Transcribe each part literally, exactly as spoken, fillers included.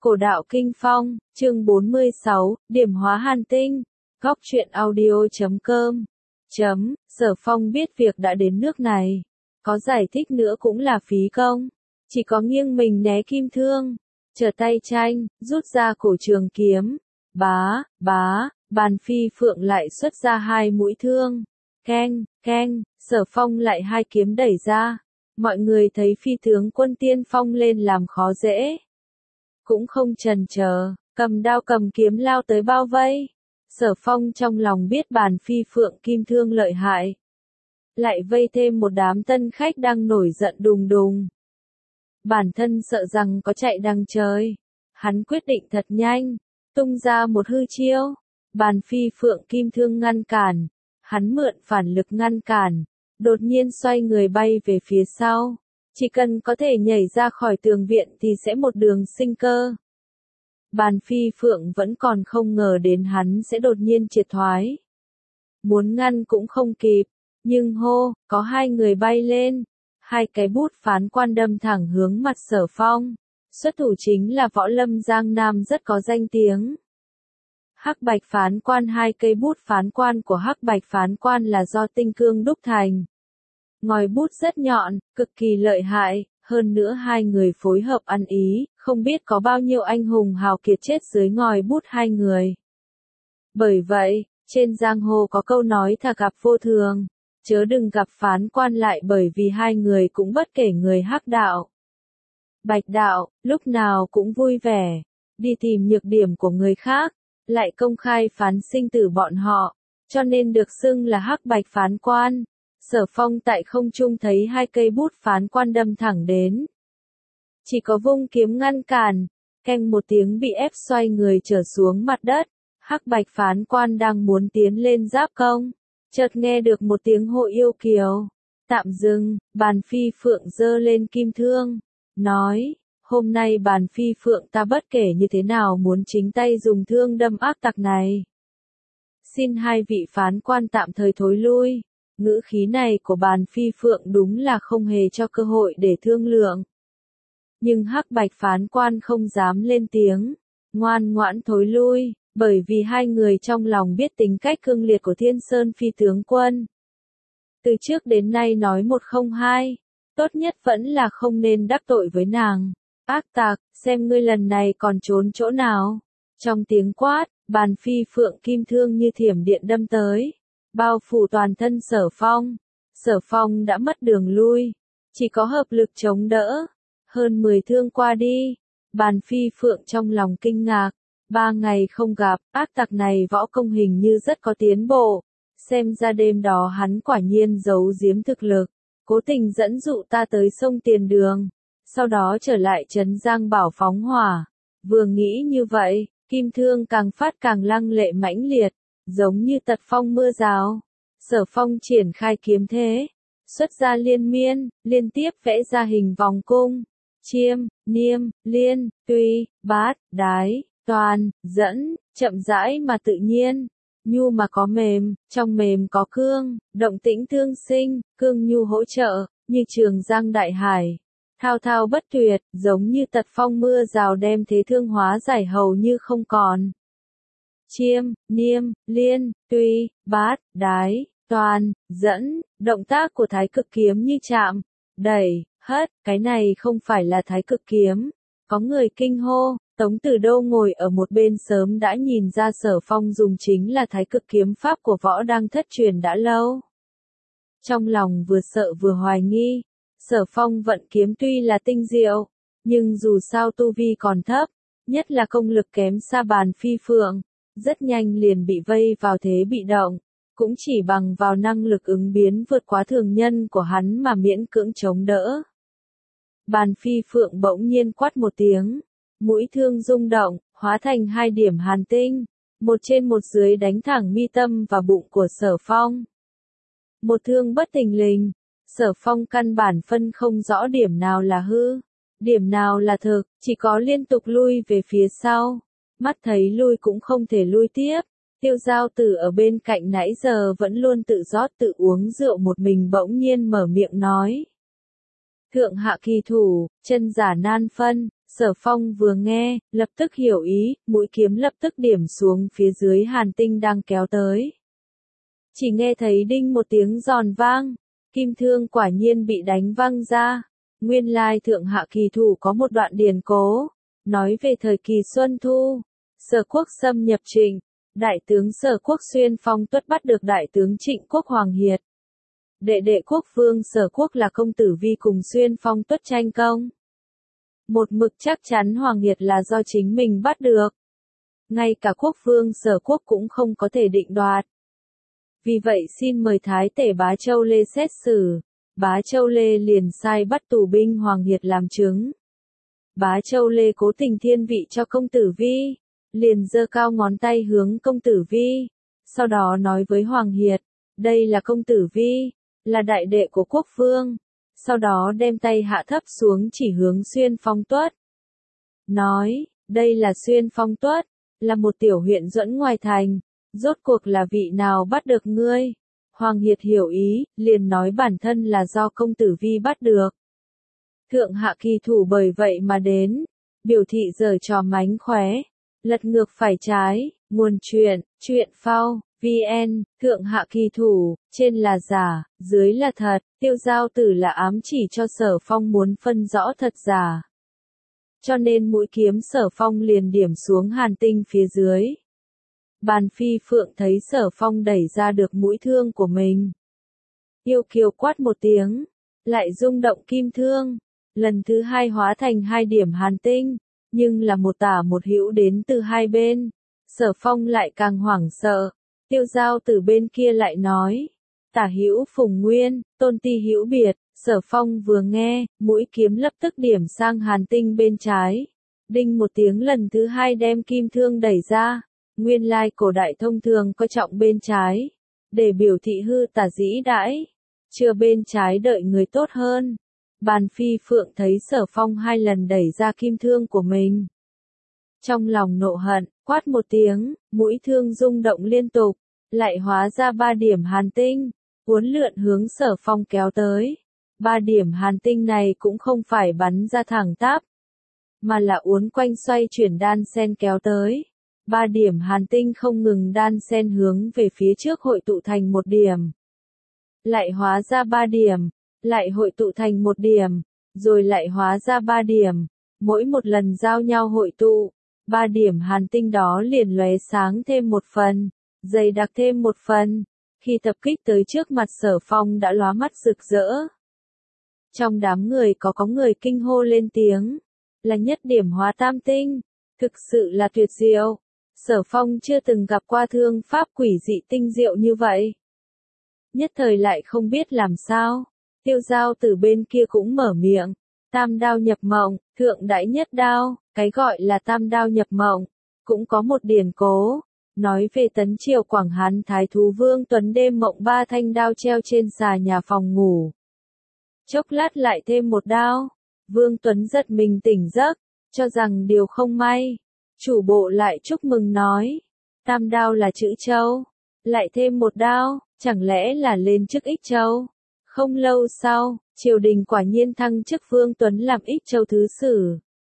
Cổ đạo Kinh Phong, chương bốn mươi sáu, Điểm hóa hàn tinh. Góc truyện audio chấm com. Chấm, Sở Phong biết việc đã đến nước này. Có giải thích nữa cũng là phí công. Chỉ có nghiêng mình né kim thương. Trở tay tranh, rút ra cổ trường kiếm. Bá, bá, bàn phi phượng lại xuất ra hai mũi thương. Keng, keng, Sở Phong lại hai kiếm đẩy ra. Mọi người thấy phi tướng quân tiên phong lên làm khó dễ. Cũng không chần chờ, cầm đao cầm kiếm lao tới bao vây. Sở Phong trong lòng biết bàn phi phượng kim thương lợi hại. Lại vây thêm một đám tân khách đang nổi giận đùng đùng. Bản thân sợ rằng có chạy đằng trời. Hắn quyết định thật nhanh, tung ra một hư chiêu. Bàn phi phượng kim thương ngăn cản. Hắn mượn phản lực ngăn cản. Đột nhiên xoay người bay về phía sau. Chỉ cần có thể nhảy ra khỏi tường viện thì sẽ một đường sinh cơ. Bàn phi phượng vẫn còn không ngờ đến hắn sẽ đột nhiên triệt thoái. Muốn ngăn cũng không kịp, nhưng hô, có hai người bay lên. Hai cái bút phán quan đâm thẳng hướng mặt Sở Phong. Xuất thủ chính là võ lâm Giang Nam rất có danh tiếng. Hắc bạch phán quan. Hai cây bút phán quan của hắc bạch phán quan là do tinh cương đúc thành. Ngòi bút rất nhọn, cực kỳ lợi hại, hơn nữa hai người phối hợp ăn ý, không biết có bao nhiêu anh hùng hào kiệt chết dưới ngòi bút hai người. Bởi vậy, trên giang hồ có câu nói thà gặp vô thường, chớ đừng gặp phán quan lại, bởi vì hai người cũng bất kể người hắc đạo. Bạch đạo, lúc nào cũng vui vẻ, đi tìm nhược điểm của người khác, lại công khai phán sinh tử bọn họ, cho nên được xưng là hắc bạch phán quan. Sở Phong tại không trung thấy hai cây bút phán quan đâm thẳng đến. Chỉ có vung kiếm ngăn cản, keng một tiếng bị ép xoay người trở xuống mặt đất. Hắc bạch phán quan đang muốn tiến lên giáp công. Chợt nghe được một tiếng hộ yêu kiều. Tạm dừng, bàn phi phượng giơ lên kim thương. Nói, hôm nay bàn phi phượng ta bất kể như thế nào muốn chính tay dùng thương đâm ác tặc này. Xin hai vị phán quan tạm thời thối lui. Ngữ khí này của bàn phi phượng đúng là không hề cho cơ hội để thương lượng. Nhưng hắc bạch phán quan không dám lên tiếng, ngoan ngoãn thối lui, bởi vì hai người trong lòng biết tính cách cương liệt của Thiên Sơn phi tướng quân. Từ trước đến nay nói một không hai, tốt nhất vẫn là không nên đắc tội với nàng. Ác tặc, xem ngươi lần này còn trốn chỗ nào. Trong tiếng quát, bàn phi phượng kim thương như thiểm điện đâm tới. Bao phủ toàn thân Sở Phong. Sở Phong đã mất đường lui. Chỉ có hợp lực chống đỡ. Hơn mười thương qua đi. Bàn phi phượng trong lòng kinh ngạc. Ba ngày không gặp, ác tặc này võ công hình như rất có tiến bộ. Xem ra đêm đó hắn quả nhiên giấu giếm thực lực. Cố tình dẫn dụ ta tới sông Tiền Đường. Sau đó trở lại trấn Giang Bảo phóng hỏa. Vừa nghĩ như vậy, kim thương càng phát càng lăng lệ mãnh liệt. Giống như tật phong mưa rào. Sở Phong triển khai kiếm thế. Xuất ra liên miên, liên tiếp vẽ ra hình vòng cung. Chiêm, niêm, liên, tuy, bát, đái, toàn, dẫn, chậm rãi mà tự nhiên. Nhu mà có mềm, trong mềm có cương, động tĩnh thương sinh, cương nhu hỗ trợ, như trường giang đại hải. Thao thao bất tuyệt, giống như tật phong mưa rào đem thế thương hóa giải hầu như không còn. Chiêm, niêm, liên, tuy, bát, đái, toàn, dẫn, động tác của thái cực kiếm như chạm, đẩy, hất, cái này không phải là thái cực kiếm. Có người kinh hô, Tống Tử Đô ngồi ở một bên sớm đã nhìn ra Sở Phong dùng chính là thái cực kiếm pháp của võ đang thất truyền đã lâu. Trong lòng vừa sợ vừa hoài nghi, Sở Phong vận kiếm tuy là tinh diệu, nhưng dù sao tu vi còn thấp, nhất là công lực kém xa bàn phi phượng. Rất nhanh liền bị vây vào thế bị động, cũng chỉ bằng vào năng lực ứng biến vượt quá thường nhân của hắn mà miễn cưỡng chống đỡ. Bàn phi phượng bỗng nhiên quát một tiếng, mũi thương rung động, hóa thành hai điểm hàn tinh, một trên một dưới đánh thẳng mi tâm và bụng của Sở Phong. Một thương bất thình lình, Sở Phong căn bản phân không rõ điểm nào là hư, điểm nào là thực, chỉ có liên tục lui về phía sau. Mắt thấy lui cũng không thể lui tiếp. Tiêu Giao Tử ở bên cạnh nãy giờ vẫn luôn tự rót tự uống rượu một mình bỗng nhiên mở miệng nói. Thượng hạ kỳ thủ, chân giả nan phân, Sở Phong vừa nghe, lập tức hiểu ý, mũi kiếm lập tức điểm xuống phía dưới Hàn Tinh đang kéo tới. Chỉ nghe thấy đinh một tiếng giòn vang, kim thương quả nhiên bị đánh văng ra. Nguyên lai thượng hạ kỳ thủ có một đoạn điển cố, nói về thời kỳ Xuân Thu, Sở Quốc xâm nhập Trịnh, đại tướng Sở Quốc Xuyên Phong Tuất bắt được đại tướng Trịnh Quốc Hoàng Hiệt. Đệ đệ quốc vương Sở Quốc là công tử Vi cùng Xuyên Phong Tuất tranh công. Một mực chắc chắn Hoàng Hiệt là do chính mình bắt được. Ngay cả quốc vương Sở Quốc cũng không có thể định đoạt. Vì vậy xin mời Thái Tể Bá Châu Lê xét xử. Bá Châu Lê liền sai bắt tù binh Hoàng Hiệt làm chứng. Bá Châu Lê cố tình thiên vị cho công tử Vi, liền giơ cao ngón tay hướng công tử Vi, sau đó nói với Hoàng Hiệt, đây là công tử Vi, là đại đệ của quốc vương, sau đó đem tay hạ thấp xuống chỉ hướng Xuyên Phong Tuất. Nói, đây là Xuyên Phong Tuất, là một tiểu huyện duẫn ngoài thành, rốt cuộc là vị nào bắt được ngươi? Hoàng Hiệt hiểu ý, liền nói bản thân là do công tử Vi bắt được. Thượng hạ kỳ thủ bởi vậy mà đến, biểu thị giở trò mánh khóe, lật ngược phải trái, nguồn chuyện, chuyện phao, vn, thượng hạ kỳ thủ, trên là giả, dưới là thật, Tiêu Giao Tử là ám chỉ cho Sở Phong muốn phân rõ thật giả. Cho nên mũi kiếm Sở Phong liền điểm xuống Hàn Tinh phía dưới. Bàn Phi Phượng thấy Sở Phong đẩy ra được mũi thương của mình. Yêu kiều quát một tiếng, lại rung động kim thương, lần thứ hai hóa thành hai điểm Hàn Tinh, nhưng là một tả một hữu đến từ hai bên. Sở Phong lại càng hoảng sợ, Tiêu Giao Tử bên kia lại nói, tả hữu phùng nguyên, tôn ti hữu biệt. Sở Phong vừa nghe, mũi kiếm lập tức điểm sang Hàn Tinh bên trái, đinh một tiếng lần thứ hai đem kim thương đẩy ra. Nguyên lai cổ đại thông thường có trọng bên trái, để biểu thị hư tả dĩ đãi, chưa bên trái đợi người tốt hơn. Bàn Phi Phượng thấy Sở Phong hai lần đẩy ra kim thương của mình. Trong lòng nộ hận, quát một tiếng, mũi thương rung động liên tục, lại hóa ra ba điểm Hàn Tinh, uốn lượn hướng Sở Phong kéo tới. Ba điểm Hàn Tinh này cũng không phải bắn ra thẳng tắp, mà là uốn quanh xoay chuyển đan sen kéo tới. Ba điểm Hàn Tinh không ngừng đan xen hướng về phía trước hội tụ thành một điểm. Lại hóa ra ba điểm, lại hội tụ thành một điểm, rồi lại hóa ra ba điểm. Mỗi một lần giao nhau hội tụ, ba điểm Hàn Tinh đó liền lóe sáng thêm một phần, dày đặc thêm một phần. Khi tập kích tới trước mặt Sở Phong đã lóa mắt rực rỡ. Trong đám người có có người kinh hô lên tiếng, là nhất điểm hóa tam tinh, thực sự là tuyệt diệu. Sở Phong chưa từng gặp qua thương pháp quỷ dị tinh diệu như vậy. Nhất thời lại không biết làm sao. Tiêu Giao Tử bên kia cũng mở miệng. Tam đao nhập mộng, thượng đãi nhất đao, cái gọi là tam đao nhập mộng, cũng có một điển cố. Nói về Tấn Triều Quảng Hán Thái Thú Vương Tuấn đêm mộng ba thanh đao treo trên xà nhà phòng ngủ. Chốc lát lại thêm một đao. Vương Tuấn giật mình tỉnh giấc, cho rằng điều không may. Chủ bộ lại chúc mừng nói, tam đao là chữ châu, lại thêm một đao, chẳng lẽ là lên chức Ích Châu. Không lâu sau, triều đình quả nhiên thăng chức Vương Tuấn làm Ích Châu thứ sử.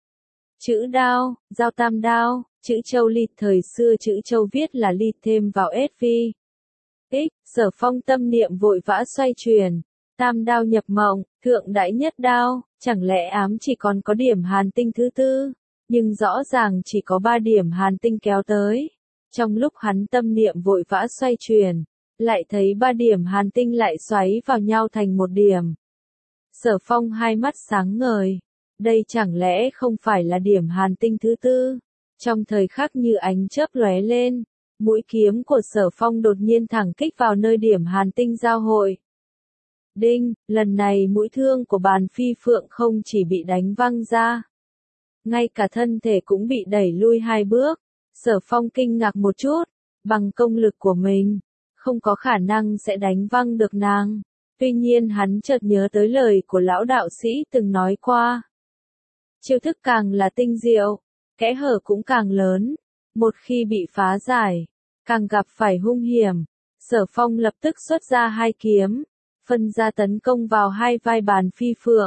Chữ đao, giao tam đao, chữ châu lịt thời xưa chữ châu viết là lịt thêm vào S V. Ích, Sở Phong tâm niệm vội vã xoay chuyển, tam đao nhập mộng, thượng đãi nhất đao, chẳng lẽ ám chỉ còn có điểm Hàn Tinh thứ tư. Nhưng rõ ràng chỉ có ba điểm Hàn Tinh kéo tới. Trong lúc hắn tâm niệm vội vã xoay chuyển, lại thấy ba điểm Hàn Tinh lại xoáy vào nhau thành một điểm. Sở Phong hai mắt sáng ngời. Đây chẳng lẽ không phải là điểm Hàn Tinh thứ tư? Trong thời khắc như ánh chớp lóe lên, mũi kiếm của Sở Phong đột nhiên thẳng kích vào nơi điểm Hàn Tinh giao hội. Đinh, lần này mũi thương của Bàn Phi Phượng không chỉ bị đánh văng ra, ngay cả thân thể cũng bị đẩy lui hai bước. Sở Phong kinh ngạc một chút, bằng công lực của mình, không có khả năng sẽ đánh văng được nàng. Tuy nhiên hắn chợt nhớ tới lời của lão đạo sĩ từng nói qua. Chiêu thức càng là tinh diệu, kẽ hở cũng càng lớn. Một khi bị phá giải, càng gặp phải hung hiểm. Sở Phong lập tức xuất ra hai kiếm, phân ra tấn công vào hai vai Bàn Phi Phượng.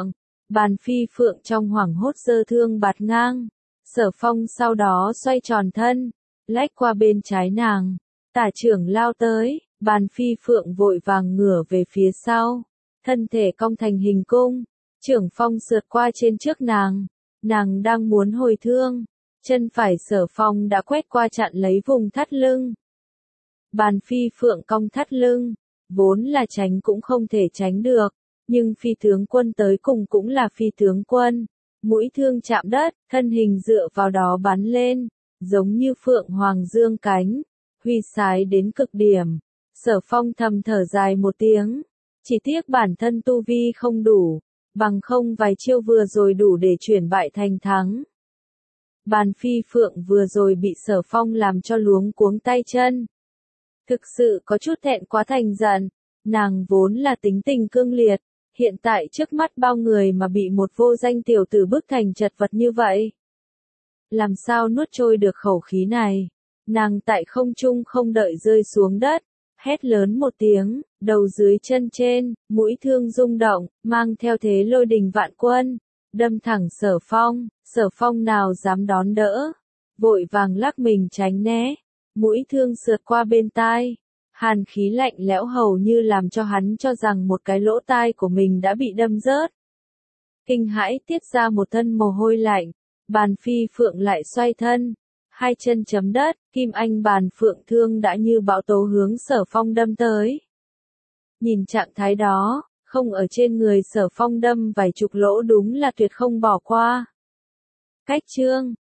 Bàn Phi Phượng trong hoảng hốt giơ thương bạt ngang. Sở Phong sau đó xoay tròn thân, lách qua bên trái nàng. Tả trưởng lao tới, Bàn Phi Phượng vội vàng ngửa về phía sau, thân thể cong thành hình cung. Trưởng Phong sượt qua trên trước nàng, nàng đang muốn hồi thương, chân phải Sở Phong đã quét qua chặn lấy vùng thắt lưng. Bàn Phi Phượng cong thắt lưng, vốn là tránh cũng không thể tránh được, nhưng phi tướng quân tới cùng cũng là phi tướng quân. Mũi thương chạm đất, thân hình dựa vào đó bắn lên, giống như phượng hoàng dương cánh, huy sái đến cực điểm. Sở Phong thầm thở dài một tiếng, chỉ tiếc bản thân tu vi không đủ, bằng không vài chiêu vừa rồi đủ để chuyển bại thành thắng. Bàn Phi Phượng vừa rồi bị Sở Phong làm cho luống cuống tay chân. Thực sự có chút thẹn quá thành giận, nàng vốn là tính tình cương liệt, hiện tại trước mắt bao người mà bị một vô danh tiểu tử bức thành chật vật như vậy. Làm sao nuốt trôi được khẩu khí này? Nàng tại không trung không đợi rơi xuống đất, hét lớn một tiếng, đầu dưới chân trên, mũi thương rung động, mang theo thế lôi đình vạn quân, đâm thẳng Sở Phong. Sở Phong nào dám đón đỡ, vội vàng lắc mình tránh né, mũi thương sượt qua bên tai. Hàn khí lạnh lẽo hầu như làm cho hắn cho rằng một cái lỗ tai của mình đã bị đâm rớt. Kinh hãi tiết ra một thân mồ hôi lạnh, Bàn Phi Phượng lại xoay thân, hai chân chấm đất, kim anh bàn phượng thương đã như bão tố hướng Sở Phong đâm tới. Nhìn trạng thái đó, không ở trên người Sở Phong đâm vài chục lỗ đúng là tuyệt không bỏ qua. Cách chương